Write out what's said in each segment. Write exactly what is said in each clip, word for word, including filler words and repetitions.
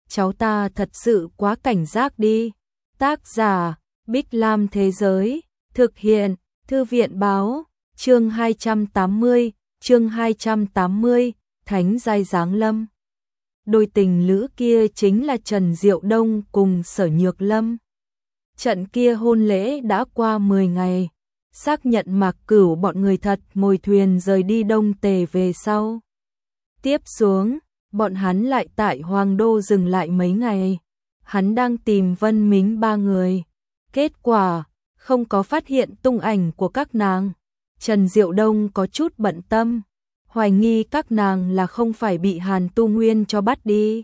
cháu ta thật sự quá cảnh giác đi. Tác giả, Bích Lam Thế Giới, thực hiện, Thư viện Báo, chương hai trăm tám mươi, chương hai trăm tám mươi, Thánh Giai Giáng Lâm. Đôi tình lữ kia chính là Trần Diệu Đông cùng Sở Nhược Lâm. Trận kia hôn lễ đã qua mười ngày, xác nhận Mạc Cửu bọn người thật ngồi thuyền rời đi Đông Tề về sau. Tiếp xuống, bọn hắn lại tại Hoàng Đô dừng lại mấy ngày. Hắn đang tìm Vân Mính ba người. Kết quả, không có phát hiện tung ảnh của các nàng. Trần Diệu Đông có chút bận tâm, hoài nghi các nàng là không phải bị Hàn Tu Nguyên cho bắt đi.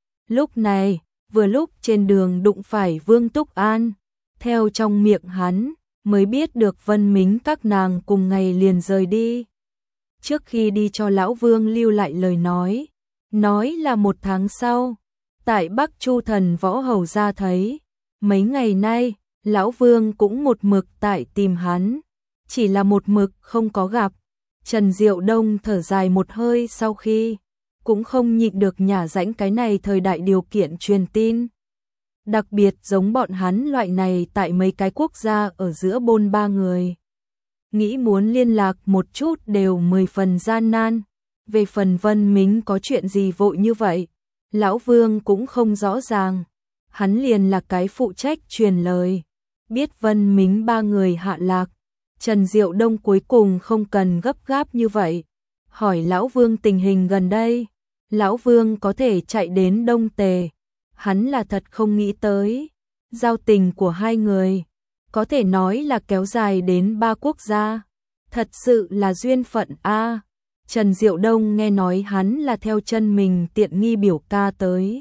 Lúc này, vừa lúc trên đường đụng phải Vương Túc An, theo trong miệng hắn, mới biết được Vân Mính các nàng cùng ngày liền rời đi. Trước khi đi cho Lão Vương lưu lại lời nói, nói là một tháng sau, tại Bắc Chu Thần Võ Hầu ra thấy, mấy ngày nay, Lão Vương cũng một mực tại tìm hắn, chỉ là một mực không có gặp. Trần Diệu Đông thở dài một hơi sau khi, cũng không nhịn được nhả rãnh cái này thời đại điều kiện truyền tin. Đặc biệt giống bọn hắn loại này tại mấy cái quốc gia ở giữa bôn ba người. Nghĩ muốn liên lạc một chút đều mười phần gian nan. Về phần Vân Mính có chuyện gì vội như vậy, Lão Vương cũng không rõ ràng. Hắn liền là cái phụ trách truyền lời. Biết Vân Mính ba người hạ lạc, Trần Diệu Đông cuối cùng không cần gấp gáp như vậy. Hỏi Lão Vương tình hình gần đây. Lão Vương có thể chạy đến Đông Tề. Hắn là thật không nghĩ tới. Giao tình của hai người, có thể nói là kéo dài đến ba quốc gia. Thật sự là duyên phận a. Trần Diệu Đông nghe nói hắn là theo chân mình tiện nghi biểu ca tới.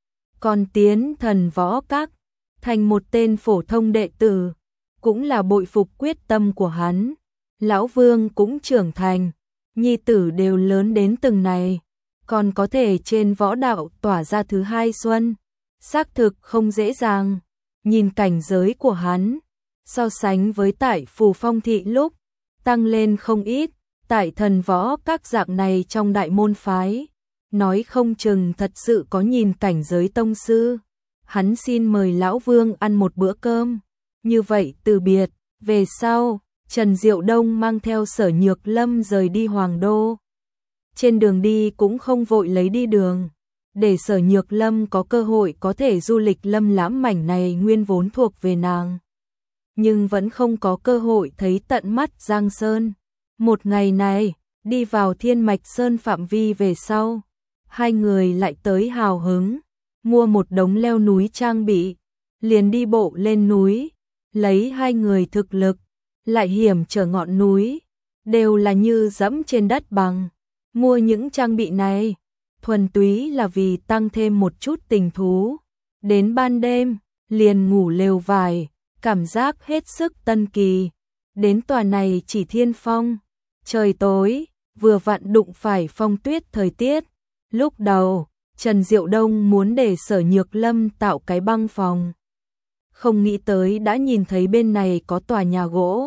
Còn tiến Thần Võ Các, thành một tên phổ thông đệ tử, cũng là bội phục quyết tâm của hắn. Lão Vương cũng trưởng thành, nhi tử đều lớn đến từng này, còn có thể trên võ đạo tỏa ra thứ hai xuân. Xác thực không dễ dàng, nhìn cảnh giới của hắn, so sánh với tại Phù Phong Thị lúc, tăng lên không ít. Tại Thần Võ Các dạng này trong đại môn phái, nói không chừng thật sự có nhìn cảnh giới tông sư. Hắn xin mời Lão Vương ăn một bữa cơm. Như vậy từ biệt, về sau, Trần Diệu Đông mang theo Sở Nhược Lâm rời đi Hoàng Đô. Trên đường đi cũng không vội lấy đi đường, để Sở Nhược Lâm có cơ hội có thể du lịch lâm lãm mảnh này nguyên vốn thuộc về nàng. Nhưng vẫn không có cơ hội thấy tận mắt Giang Sơn. Một ngày này, đi vào Thiên Mạch Sơn phạm vi về sau, hai người lại tới hào hứng, mua một đống leo núi trang bị, liền đi bộ lên núi, lấy hai người thực lực, lại hiểm trở ngọn núi, đều là như dẫm trên đất bằng. Mua những trang bị này, thuần túy là vì tăng thêm một chút tình thú. Đến ban đêm, liền ngủ lều vải, cảm giác hết sức tân kỳ. Đến tòa này chỉ thiên phong. Trời tối, vừa vặn đụng phải phong tuyết thời tiết. Lúc đầu, Trần Diệu Đông muốn để Sở Nhược Lâm tạo cái băng phòng. Không nghĩ tới đã nhìn thấy bên này có tòa nhà gỗ.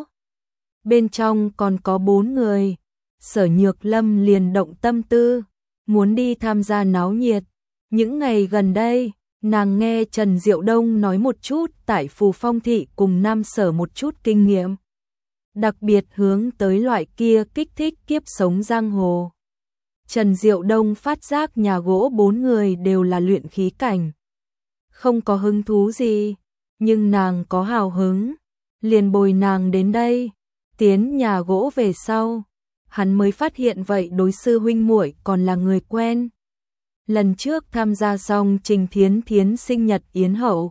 Bên trong còn có bốn người. Sở Nhược Lâm liền động tâm tư, muốn đi tham gia náo nhiệt. Những ngày gần đây, nàng nghe Trần Diệu Đông nói một chút tại Phù Phong Thị cùng Nam Sở một chút kinh nghiệm. Đặc biệt hướng tới loại kia kích thích kiếp sống giang hồ. Trần Diệu Đông phát giác nhà gỗ bốn người đều là luyện khí cảnh. Không có hứng thú gì, nhưng nàng có hào hứng, liền bồi nàng đến đây. Tiến nhà gỗ về sau, hắn mới phát hiện vậy đối sư huynh muội còn là người quen. Lần trước tham gia xong Trình Thiến Thiến sinh nhật yến hậu,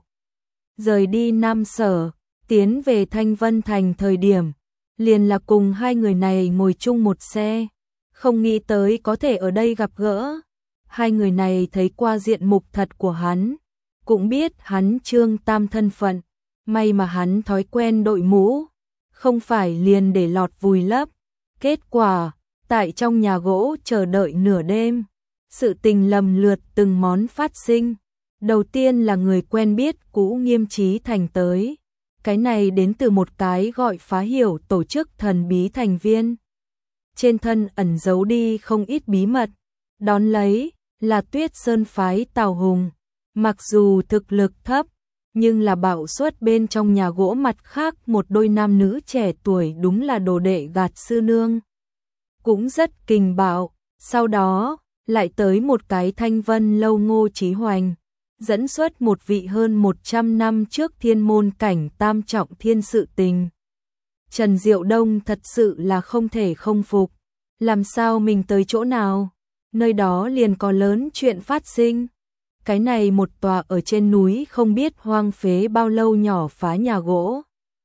rời đi Nam Sở, tiến về Thanh Vân Thành thời điểm, liền là cùng hai người này ngồi chung một xe, không nghĩ tới có thể ở đây gặp gỡ. Hai người này thấy qua diện mục thật của hắn, cũng biết hắn Trương Tam thân phận, may mà hắn thói quen đội mũ, không phải liền để lọt vùi lấp. Kết quả, tại trong nhà gỗ chờ đợi nửa đêm, sự tình lầm lượt từng món phát sinh. Đầu tiên là người quen biết cũ Nghiêm Chí Thành tới. Cái này đến từ một cái gọi Phá Hiểu tổ chức thần bí thành viên. Trên thân ẩn giấu đi không ít bí mật. Đón lấy là Tuyết Sơn phái Tào Hùng, Mặc dù thực lực thấp, nhưng là bảo suất bên trong nhà gỗ mặt khác một đôi nam nữ trẻ tuổi đúng là đồ đệ gạt sư nương. Cũng rất kình bạo, sau đó, lại tới một cái Thanh Vân lâu Ngô Chí Hoành, dẫn xuất một vị hơn một trăm năm trước thiên môn cảnh tam trọng thiên sự tình. Trần Diệu Đông thật sự là không thể không phục, làm sao mình tới chỗ nào, nơi đó liền có lớn chuyện phát sinh. Cái này một tòa ở trên núi không biết hoang phế bao lâu nhỏ phá nhà gỗ,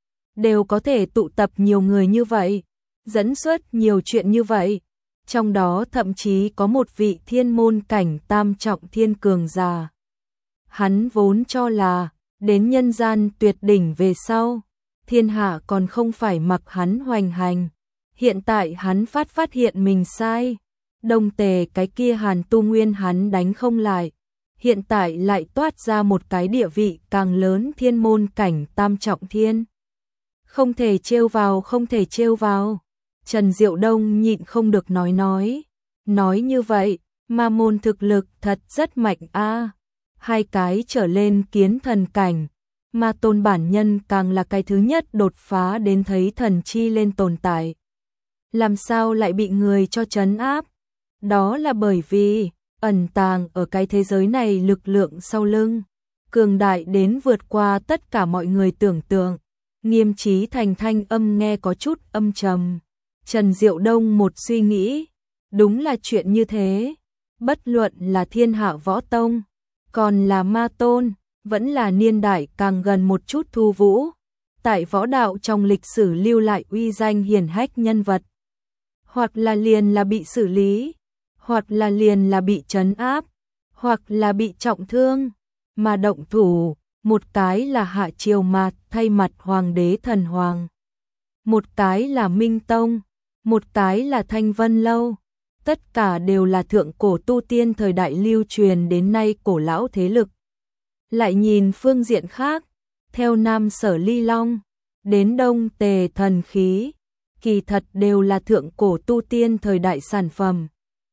đều có thể tụ tập nhiều người như vậy, dẫn xuất nhiều chuyện như vậy. Trong đó thậm chí có một vị thiên môn cảnh tam trọng thiên cường giả. Hắn vốn cho là, đến nhân gian tuyệt đỉnh về sau, thiên hạ còn không phải mặc hắn hoành hành. Hiện tại hắn phát phát hiện mình sai, Đông Tề cái kia Hàn Tu Nguyên hắn đánh không lại. Hiện tại lại toát ra một cái địa vị càng lớn thiên môn cảnh tam trọng thiên. Không thể trêu vào, không thể trêu vào. Trần Diệu Đông nhịn không được nói nói. Nói như vậy, ma môn thực lực thật rất mạnh a. Hai cái trở lên kiến thần cảnh. Ma tôn bản nhân càng là cái thứ nhất đột phá đến thấy thần chi lên tồn tại. Làm sao lại bị người cho trấn áp? Đó là bởi vì ẩn tàng ở cái thế giới này lực lượng sau lưng, cường đại đến vượt qua tất cả mọi người tưởng tượng. Nghiêm Chí Thành thanh âm nghe có chút âm trầm. Trần Diệu Đông một suy nghĩ, đúng là chuyện như thế. Bất luận là thiên hạ võ tông, còn là ma tôn, vẫn là niên đại càng gần một chút Thu Vũ. Tại võ đạo trong lịch sử lưu lại uy danh hiển hách nhân vật. Hoặc là liền là bị xử lý, hoặc là liền là bị trấn áp, hoặc là bị trọng thương, mà động thủ, một cái là Hạ Triều Mạt thay mặt Hoàng đế Thần Hoàng, một cái là Minh Tông, một cái là Thanh Vân Lâu, tất cả đều là thượng cổ tu tiên thời đại lưu truyền đến nay cổ lão thế lực. Lại nhìn phương diện khác, theo Nam Sở Ly Long, đến Đông Tề Thần Khí, kỳ thật đều là thượng cổ tu tiên thời đại sản phẩm.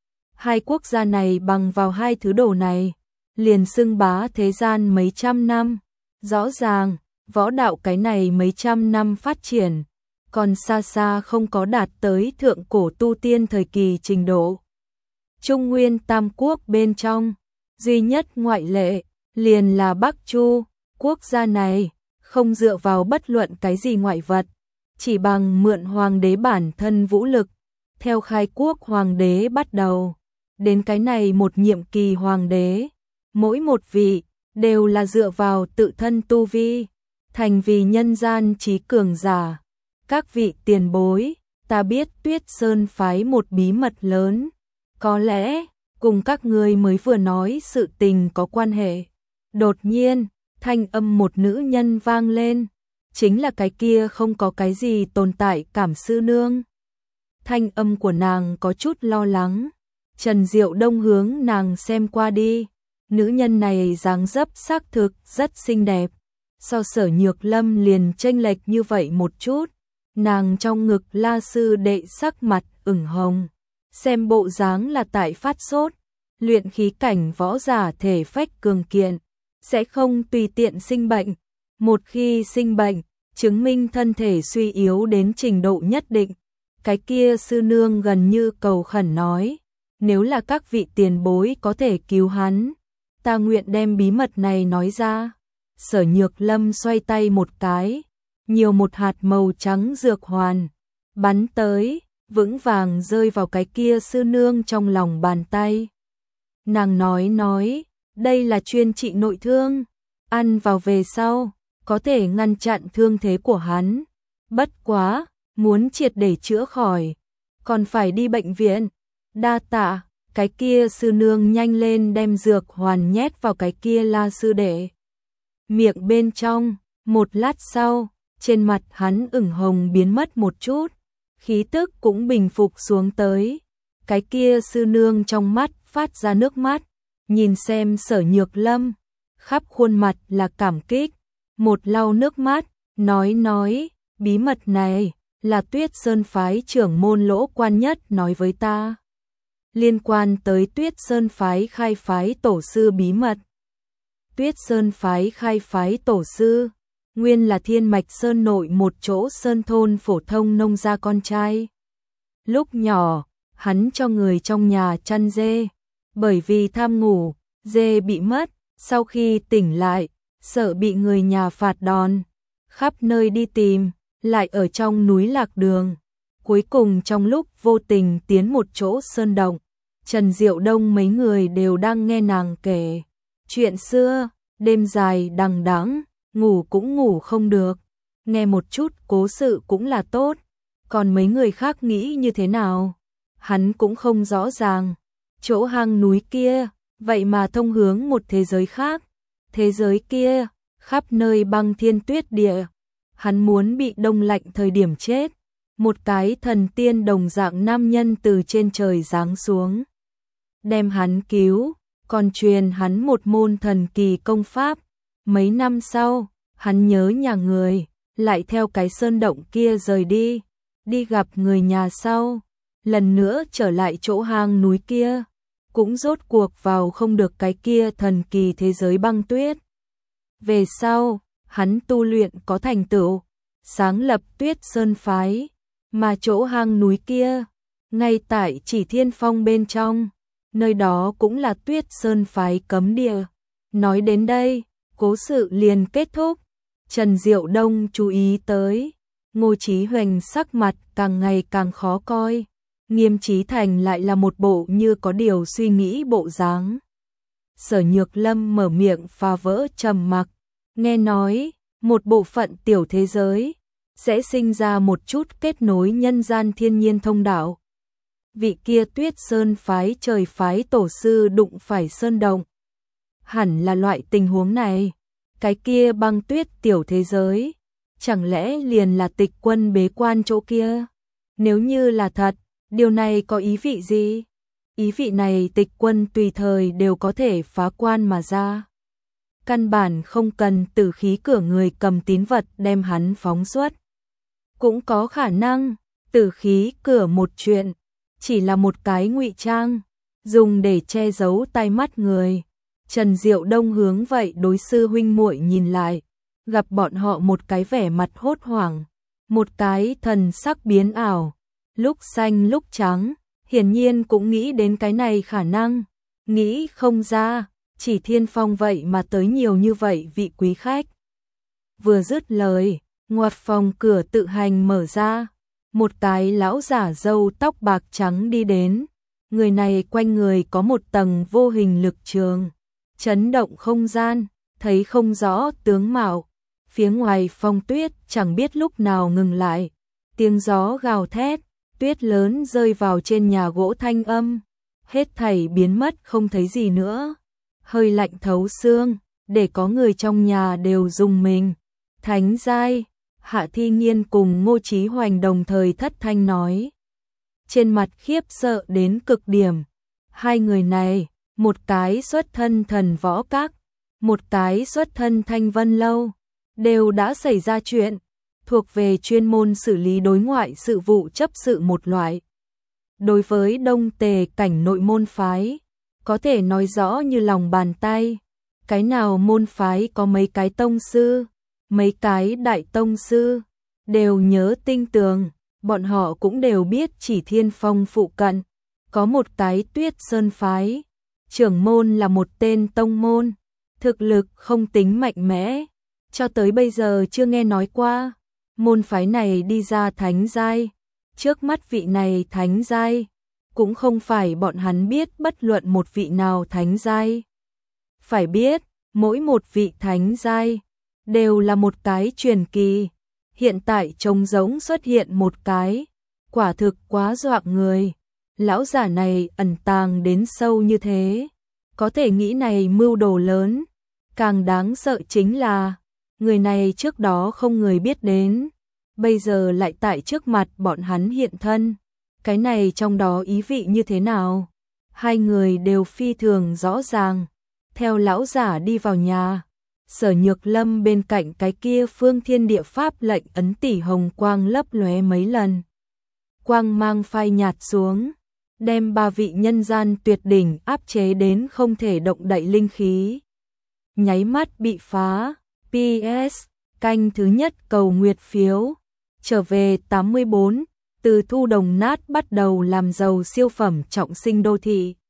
Hai quốc gia này bằng vào hai thứ đồ này, liền xưng bá thế gian mấy trăm năm. Rõ ràng, võ đạo cái này mấy trăm năm phát triển, còn xa xa không có đạt tới thượng cổ tu tiên thời kỳ trình độ. Trung Nguyên Tam Quốc bên trong, duy nhất ngoại lệ, liền là Bắc Chu. Quốc gia này, không dựa vào bất luận cái gì ngoại vật, chỉ bằng mượn hoàng đế bản thân vũ lực, theo khai quốc hoàng đế bắt đầu. Đến cái này một nhiệm kỳ hoàng đế, mỗi một vị đều là dựa vào tự thân tu vi, thành vì nhân gian trí cường giả. Các vị tiền bối, ta biết Tuyết Sơn phái một bí mật lớn, có lẽ cùng các ngươi mới vừa nói sự tình có quan hệ. Đột nhiên, thanh âm một nữ nhân vang lên, chính là cái kia không có cái gì tồn tại Cảm sư nương. Thanh âm của nàng có chút lo lắng. Trần Diệu Đông hướng nàng xem qua đi, nữ nhân này dáng dấp xác thực rất xinh đẹp, so Sở Nhược Lâm liền chênh lệch như vậy một chút. Nàng trong ngực La sư đệ sắc mặt ửng hồng, xem bộ dáng là tại phát sốt. Luyện khí cảnh võ giả thể phách cường kiện, sẽ không tùy tiện sinh bệnh. Một khi sinh bệnh, chứng minh thân thể suy yếu đến trình độ nhất định. Cái kia sư nương gần như cầu khẩn nói, nếu là các vị tiền bối có thể cứu hắn, ta nguyện đem bí mật này nói ra. Sở Nhược Lâm xoay tay một cái, nhiều một hạt màu trắng dược hoàn, bắn tới, vững vàng rơi vào cái kia sư nương trong lòng bàn tay. Nàng nói nói, đây là chuyên trị nội thương, ăn vào về sau, có thể ngăn chặn thương thế của hắn. Bất quá, muốn triệt để chữa khỏi, còn phải đi bệnh viện. Đa tạ, cái kia sư nương nhanh lên đem dược hoàn nhét vào cái kia La sư đệ miệng bên trong. Một lát sau, trên mặt hắn ửng hồng biến mất một chút, khí tức cũng bình phục xuống tới. Cái kia sư nương trong mắt phát ra nước mắt, nhìn xem Sở Nhược Lâm, khắp khuôn mặt là cảm kích, một lau nước mắt, nói nói, bí mật này là Tuyết Sơn phái trưởng môn Lỗ Quan Nhất nói với ta, liên quan tới Tuyết Sơn phái khai phái tổ sư bí mật. Tuyết Sơn phái khai phái tổ sư, nguyên là Thiên Mạch Sơn nội một chỗ sơn thôn phổ thông nông gia con trai. Lúc nhỏ, hắn cho người trong nhà chăn dê, bởi vì tham ngủ, dê bị mất, sau khi tỉnh lại, sợ bị người nhà phạt đòn, khắp nơi đi tìm, lại ở trong núi lạc đường. Cuối cùng trong lúc vô tình tiến một chỗ sơn động, Trần Diệu Đông mấy người đều đang nghe nàng kể chuyện xưa, đêm dài đằng đẵng, ngủ cũng ngủ không được, nghe một chút cố sự cũng là tốt, còn mấy người khác nghĩ như thế nào, hắn cũng không rõ ràng. Chỗ hang núi kia, vậy mà thông hướng một thế giới khác, thế giới kia, khắp nơi băng thiên tuyết địa, hắn muốn bị đông lạnh thời điểm chết, một cái thần tiên đồng dạng nam nhân từ trên trời giáng xuống, đem hắn cứu, còn truyền hắn một môn thần kỳ công pháp. Mấy năm sau, hắn nhớ nhà người, lại theo cái sơn động kia rời đi, đi gặp người nhà sau, lần nữa trở lại chỗ hang núi kia, cũng rốt cuộc vào không được cái kia thần kỳ thế giới băng tuyết. Về sau, hắn tu luyện có thành tựu, sáng lập Tuyết Sơn phái, mà chỗ hang núi kia, ngay tại Chỉ Thiên Phong bên trong, nơi đó cũng là Tuyết Sơn phái cấm địa. Nói đến đây, cố sự liền kết thúc. Trần Diệu Đông chú ý tới, Ngô Chí Hoành sắc mặt càng ngày càng khó coi, Nghiêm Chí Thành lại là một bộ như có điều suy nghĩ bộ dáng. Sở Nhược Lâm mở miệng phá vỡ trầm mặc, nghe nói, một bộ phận tiểu thế giới sẽ sinh ra một chút kết nối nhân gian thiên nhiên thông đạo. Vị kia Tuyết Sơn phái trời phái tổ sư đụng phải sơn động, hẳn là loại tình huống này. Cái kia băng tuyết tiểu thế giới, chẳng lẽ liền là Tịch Quân bế quan chỗ kia? Nếu như là thật, điều này có ý vị gì? Ý vị này Tịch Quân tùy thời đều có thể phá quan mà ra. Căn bản không cần tử khí cửa người cầm tín vật đem hắn phóng xuất. Cũng có khả năng, tử khí cửa một chuyện, chỉ là một cái ngụy trang, dùng để che giấu tai mắt người. Trần Diệu Đông hướng vậy đối sư huynh muội nhìn lại, gặp bọn họ một cái vẻ mặt hốt hoảng, một cái thần sắc biến ảo, lúc xanh lúc trắng, hiển nhiên cũng nghĩ đến cái này khả năng, nghĩ không ra, Chỉ Thiên Phong vậy mà tới nhiều như vậy vị quý khách. Vừa dứt lời, ngoặt phòng cửa tự hành mở ra, một cái lão giả râu tóc bạc trắng đi đến, người này quanh người có một tầng vô hình lực trường, chấn động không gian, thấy không rõ tướng mạo. Phía ngoài phong tuyết chẳng biết lúc nào ngừng lại, tiếng gió gào thét, tuyết lớn rơi vào trên nhà gỗ thanh âm, hết thảy biến mất không thấy gì nữa. Hơi lạnh thấu xương, để có người trong nhà đều rùng mình. Thánh giai, Hạ Thi Nghiên cùng Ngô Chí Hoành đồng thời thất thanh nói, trên mặt khiếp sợ đến cực điểm. Hai người này, một cái xuất thân Thần Võ Các, một cái xuất thân Thanh Vân Lâu, đều đã xảy ra chuyện, thuộc về chuyên môn xử lý đối ngoại sự vụ chấp sự một loại. Đối với Đông Tề cảnh nội môn phái, có thể nói rõ như lòng bàn tay, cái nào môn phái có mấy cái tông sư, mấy cái đại tông sư, đều nhớ tinh tường, bọn họ cũng đều biết Chỉ Thiên Phong phụ cận, có một cái Tuyết Sơn phái, trưởng môn là một tên tông môn, thực lực không tính mạnh mẽ, cho tới bây giờ chưa nghe nói qua, môn phái này đi ra thánh giai, trước mắt vị này thánh giai, cũng không phải bọn hắn biết bất luận một vị nào thánh giai. Phải biết, mỗi một vị thánh giai đều là một cái truyền kỳ, hiện tại trông giống xuất hiện một cái, quả thực quá dọa người. Lão giả này ẩn tàng đến sâu như thế, có thể nghĩ này mưu đồ lớn, càng đáng sợ chính là, người này trước đó không người biết đến, bây giờ lại tại trước mặt bọn hắn hiện thân, cái này trong đó ý vị như thế nào? Hai người đều phi thường rõ ràng, theo lão giả đi vào nhà, Sở Nhược Lâm bên cạnh cái kia phương thiên địa pháp lệnh ấn tỷ hồng quang lấp lóe mấy lần. Quang mang phai nhạt xuống, đem ba vị nhân gian tuyệt đỉnh áp chế đến không thể động đậy linh khí. nháy mắt bị phá. pê ét, canh thứ nhất cầu nguyệt phiếu. Trở về tám mươi bốn, từ thu đồng nát bắt đầu làm giàu siêu phẩm trọng sinh đô thị.